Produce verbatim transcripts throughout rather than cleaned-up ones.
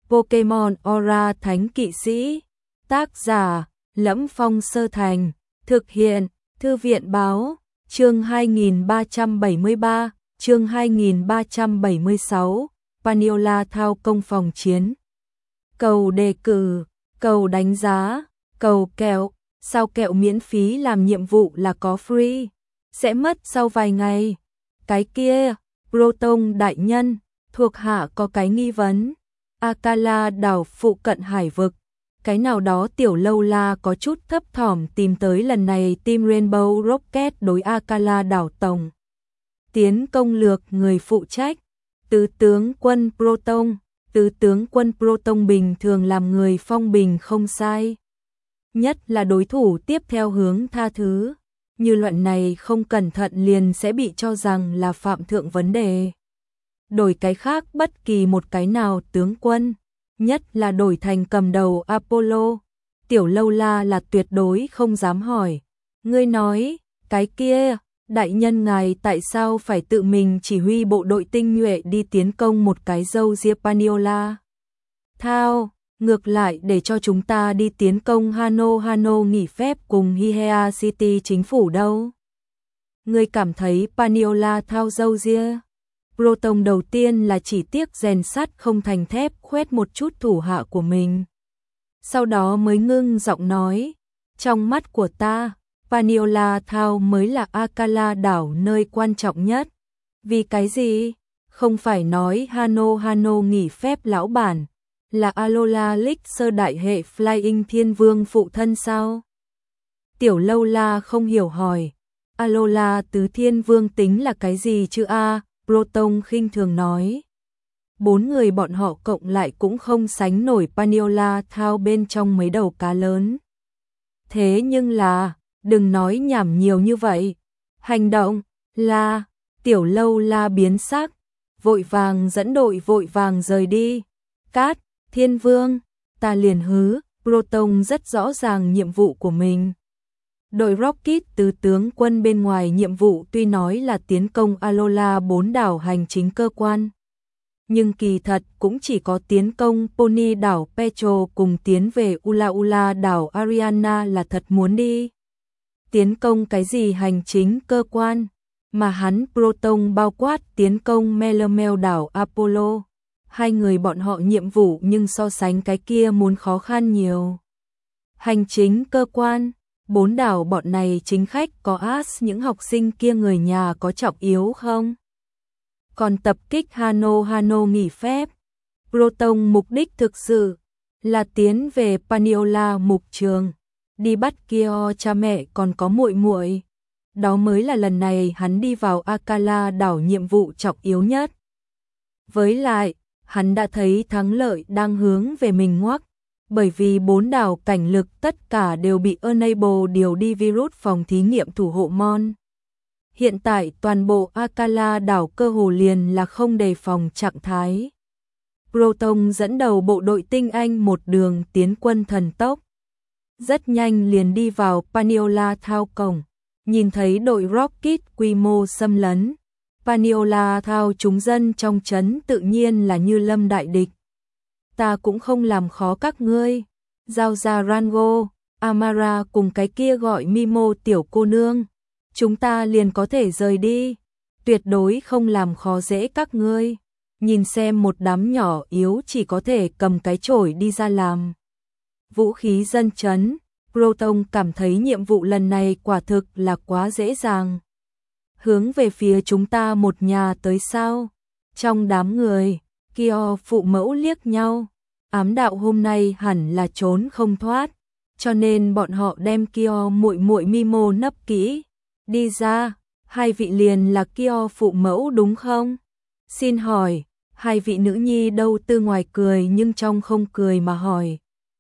Pokemon Aura Thánh Kỵ Sĩ. Tác giả Lẫm Phong Sơ Thành. Thực hiện Thư viện Báo. Chương hai nghìn ba trăm bảy mươi ba, chương hai nghìn ba trăm bảy mươi sáu, Paniola thao công phòng chiến. Cầu đề cử, cầu đánh giá, cầu kẹo, sao kẹo miễn phí làm nhiệm vụ là có free, sẽ mất sau vài ngày. Cái kia, Proton đại nhân, thuộc hạ có cái nghi vấn. Akala đảo phụ cận hải vực. Cái nào đó tiểu lâu la có chút thấp thỏm tìm tới lần này team Rainbow Rocket đối Akala đảo tổng. Tiến công lược người phụ trách. Tứ tướng quân Proton. Tứ tướng quân Proton bình thường làm người phong bình không sai. Nhất là đối thủ tiếp theo hướng tha thứ. Như luận này không cẩn thận liền sẽ bị cho rằng là phạm thượng vấn đề. Đổi cái khác bất kỳ một cái nào tướng quân. Nhất là đổi thành cầm đầu Apollo, tiểu lâu la là tuyệt đối không dám hỏi. Ngươi nói, cái kia, đại nhân ngài tại sao phải tự mình chỉ huy bộ đội tinh nhuệ đi tiến công một cái dâu ria Paniola? Thao, ngược lại để cho chúng ta đi tiến công Hano Hano nghỉ phép cùng Hihea City chính phủ đâu? Ngươi cảm thấy Paniola thao dâu ria? Proton đầu tiên là chỉ tiếc rèn sắt không thành thép khoét một chút thủ hạ của mình. Sau đó mới ngưng giọng nói, trong mắt của ta, Paniola thao mới là Akala đảo nơi quan trọng nhất. Vì cái gì? Không phải nói Hano Hano nghỉ phép lão bản, là Alola Lick sơ đại hệ Flying Thiên Vương phụ thân sao? Tiểu lâu la không hiểu hỏi, Alola tứ thiên vương tính là cái gì chứ a? Proton khinh thường nói. Bốn người bọn họ cộng lại cũng không sánh nổi Paniola thao bên trong mấy đầu cá lớn. Thế nhưng là, đừng nói nhảm nhiều như vậy. Hành động, la, tiểu lâu la biến sắc, vội vàng dẫn đội vội vàng rời đi. Cát, thiên vương, ta liền hứ, Proton rất rõ ràng nhiệm vụ của mình. Đội Rocket từ tướng quân bên ngoài nhiệm vụ tuy nói là tiến công Alola bốn đảo hành chính cơ quan. Nhưng kỳ thật cũng chỉ có tiến công Pony đảo Petro cùng tiến về Ula Ula đảo Ariana là thật muốn đi. Tiến công cái gì hành chính cơ quan, mà hắn Proton bao quát tiến công Melamel đảo Apollo. Hai người bọn họ nhiệm vụ nhưng so sánh cái kia muốn khó khăn nhiều. Hành chính cơ quan. Bốn đảo bọn này chính khách có as những học sinh kia người nhà có trọng yếu không? Còn tập kích Hano Hano nghỉ phép. Proton mục đích thực sự là tiến về Paniola mục trường, đi bắt Kyo cha mẹ còn có muội muội. Đó mới là lần này hắn đi vào Akala đảo nhiệm vụ trọng yếu nhất. Với lại, hắn đã thấy thắng lợi đang hướng về mình ngoắc. Bởi vì bốn đảo cảnh lực tất cả đều bị Enable điều đi virus phòng thí nghiệm thủ hộ Mon. Hiện tại toàn bộ Akala đảo cơ hồ liền là không đề phòng trạng thái. Proton dẫn đầu bộ đội tinh anh một đường tiến quân thần tốc. Rất nhanh liền đi vào Paniola thao cổng, nhìn thấy đội Rocket quy mô xâm lấn. Paniola thao chúng dân trong trấn tự nhiên là như lâm đại địch. Ta cũng không làm khó các ngươi. Giao ra Rango, Amara cùng cái kia gọi Mimo tiểu cô nương. Chúng ta liền có thể rời đi. Tuyệt đối không làm khó dễ các ngươi. Nhìn xem một đám nhỏ yếu chỉ có thể cầm cái chổi đi ra làm vũ khí dân trấn. Proton cảm thấy nhiệm vụ lần này quả thực là quá dễ dàng. Hướng về phía chúng ta một nhà tới sao? Trong đám người, Kyo phụ mẫu liếc nhau, ám đạo hôm nay hẳn là trốn không thoát, cho nên bọn họ đem Kyo muội muội Mimo nấp kỹ. Đi ra, hai vị liền là Kyo phụ mẫu đúng không? Xin hỏi, hai vị nữ nhi đâu? Từ ngoài cười nhưng trong không cười mà hỏi.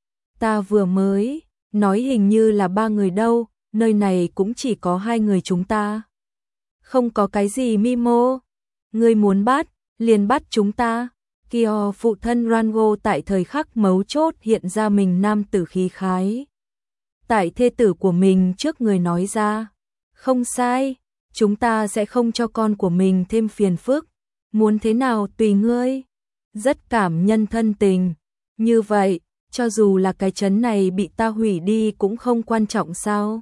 Ta vừa mới nói hình như là ba người đâu, nơi này cũng chỉ có hai người chúng ta. Không có cái gì Mimo, ngươi muốn bắt, liền bắt chúng ta. Kyo phụ thân Rango tại thời khắc mấu chốt hiện ra mình nam tử khí khái. Tại thê tử của mình trước người nói ra, không sai, chúng ta sẽ không cho con của mình thêm phiền phức, muốn thế nào tùy ngươi. Rất cảm nhân thân tình, Như vậy, cho dù là cái trấn này bị ta hủy đi cũng không quan trọng sao?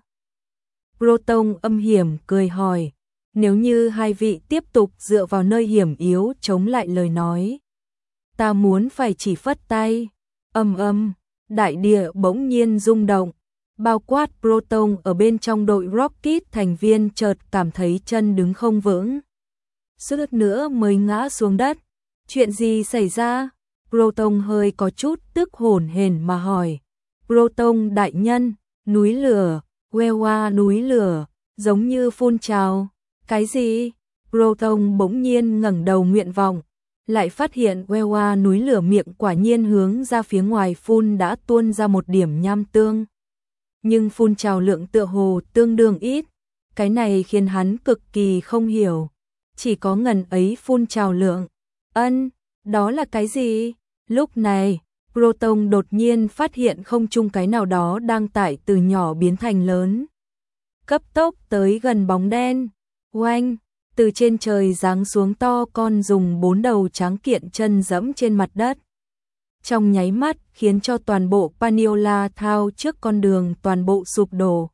Proton âm hiểm cười hỏi, nếu như hai vị tiếp tục dựa vào nơi hiểm yếu chống lại lời nói. Ta muốn phải chỉ phất tay, âm âm, đại địa bỗng nhiên rung động, bao quát Proton ở bên trong đội Rocket thành viên chợt cảm thấy chân đứng không vững. Suýt nữa mới ngã xuống đất. Chuyện gì xảy ra? Proton hơi có chút tức hổn hển mà hỏi. Proton đại nhân, núi lửa, Wewa núi lửa, giống như phun trào. Cái gì? Proton bỗng nhiên ngẩng đầu nguyện vọng, lại phát hiện Wewa núi lửa miệng quả nhiên hướng ra phía ngoài phun đã tuôn ra một điểm nham tương. Nhưng phun trào lượng tựa hồ tương đương ít, cái này khiến hắn cực kỳ không hiểu. Chỉ có ngần ấy phun trào lượng. Ân, đó là cái gì? Lúc này, Proton đột nhiên phát hiện không trung cái nào đó đang tại từ nhỏ biến thành lớn. Cấp tốc tới gần bóng đen. Oanh, từ trên trời giáng xuống to con dùng bốn đầu tráng kiện chân dẫm trên mặt đất. Trong nháy mắt khiến cho toàn bộ Paniola thao trước con đường toàn bộ sụp đổ.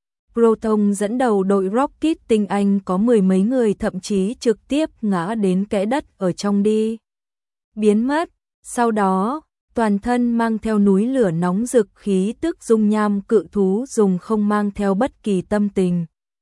Proton dẫn đầu đội Rocket tinh anh có mười mấy người thậm chí trực tiếp ngã đến kẽ đất ở trong đi. Biến mất, sau đó, toàn thân mang theo núi lửa nóng rực khí tức dung nham cự thú dùng không mang theo bất kỳ tâm tình.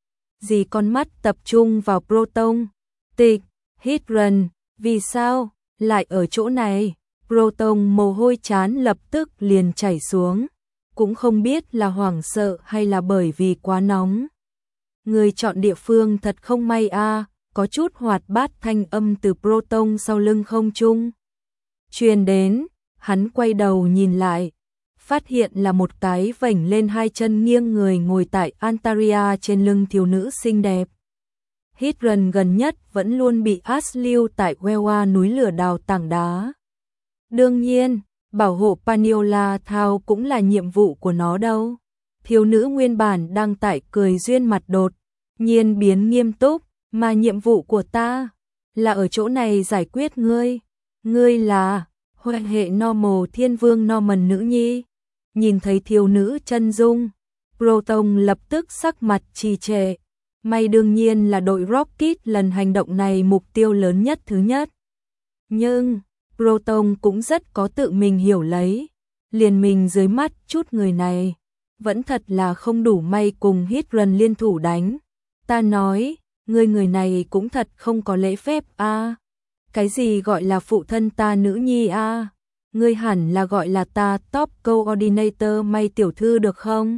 Dì con mắt tập trung vào Proton. Tịch, Hydron, vì sao, lại ở chỗ này? Proton mồ hôi chán lập tức liền chảy xuống. Cũng không biết là hoảng sợ hay là bởi vì quá nóng. Người chọn địa phương thật không may a, à, có chút hoạt bát thanh âm từ Proton sau lưng không trung truyền đến, hắn quay đầu nhìn lại, phát hiện là một cái vểnh lên hai chân nghiêng người ngồi tại Antaria trên lưng thiếu nữ xinh đẹp. Hydron gần nhất vẫn luôn bị Ash lưu tại Wewa núi lửa đào tảng đá. Đương nhiên, bảo hộ Paniola Thao cũng là nhiệm vụ của nó đâu. Thiếu nữ nguyên bản đang tại cười duyên mặt đột nhiên biến nghiêm túc, mà nhiệm vụ của ta là ở chỗ này giải quyết ngươi. Ngươi là huệ hệ normal thiên vương Norman nữ nhi. Nhìn thấy thiếu nữ chân dung, Proton lập tức sắc mặt trì trệ. May đương nhiên là đội Rocket lần hành động này mục tiêu lớn nhất thứ nhất. Nhưng Proton cũng rất có tự mình hiểu lấy, liền mình dưới mắt chút người này, vẫn thật là không đủ may cùng Hydron liên thủ đánh. Ta nói, ngươi người này cũng thật không có lễ phép a. À. Cái gì gọi là phụ thân ta nữ nhi a? À? Ngươi hẳn là gọi là ta top coordinator May tiểu thư được không?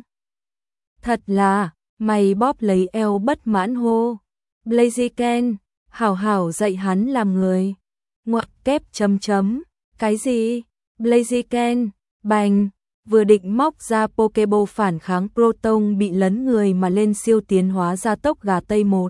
Thật là, mày bóp lấy eo bất mãn hô. Blaziken, hảo hảo dạy hắn làm người. Ngoặc kép chấm chấm, cái gì? Blaziken, bành, vừa định móc ra Pokeball phản kháng Proton bị lấn người mà lên siêu tiến hóa ra tốc gà Tây một.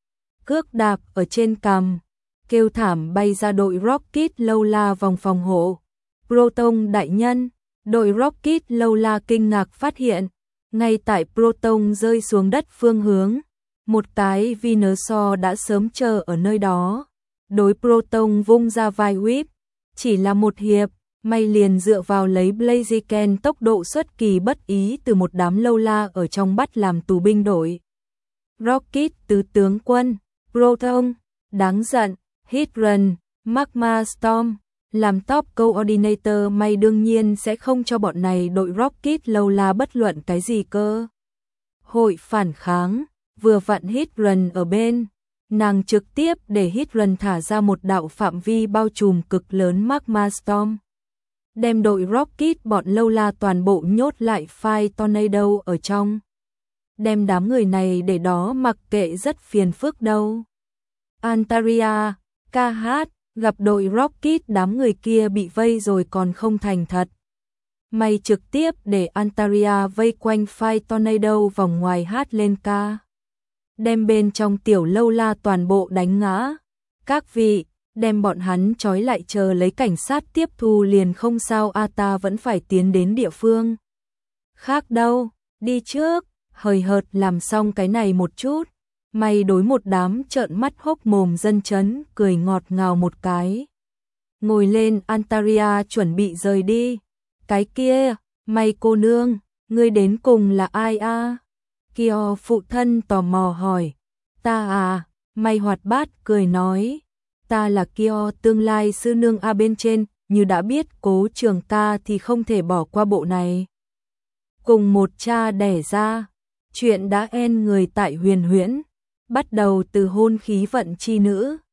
Cước đạp ở trên cằm, kêu thảm bay ra đội Rocket lâu la vòng phòng hộ. Proton đại nhân, đội Rocket lâu la kinh ngạc phát hiện, ngay tại Proton rơi xuống đất phương hướng, một cái Venusaur đã sớm chờ ở nơi đó. Đối Proton vung ra vai whip, chỉ là một hiệp, May liền dựa vào lấy Blaziken tốc độ xuất kỳ bất ý từ một đám lâu la ở trong bắt làm tù binh đội. Rocket tứ tướng quân, Proton, đáng giận, Hydron, Magma Storm, làm top coordinator May đương nhiên sẽ không cho bọn này đội Rocket lâu la bất luận cái gì cơ. Hội phản kháng, vừa vặn Hydron ở bên. Nàng trực tiếp để Hydron thả ra một đạo phạm vi bao trùm cực lớn Magma Storm. Đem đội Rocket bọn lâu la toàn bộ nhốt lại Fire Tornado ở trong. Đem đám người này để đó mặc kệ rất phiền phức đâu. Antaria, ca hát, gặp đội Rocket đám người kia bị vây rồi còn không thành thật. May trực tiếp để Antaria vây quanh Fire Tornado vòng ngoài hát lên ca. Đem bên trong tiểu lâu la toàn bộ đánh ngã. Các vị, đem bọn hắn trói lại chờ lấy cảnh sát tiếp thu liền không sao a, ta vẫn phải tiến đến địa phương. Khác đâu, đi trước, hời hợt làm xong cái này một chút. May đối một đám trợn mắt hốc mồm dân chấn cười ngọt ngào một cái. ngồi lên Antaria chuẩn bị rời đi. Cái kia, mày cô nương, ngươi đến cùng là ai a? Kyo phụ thân tò mò hỏi. Ta à, mày hoạt bát cười nói. Ta là Kyo tương lai sư nương a bên trên, như đã biết Cố Trường ca thì không thể bỏ qua bộ này. Cùng một cha đẻ ra, chuyện đã en người tại Huyền Huyễn, bắt đầu từ hôn khí vận chi nữ.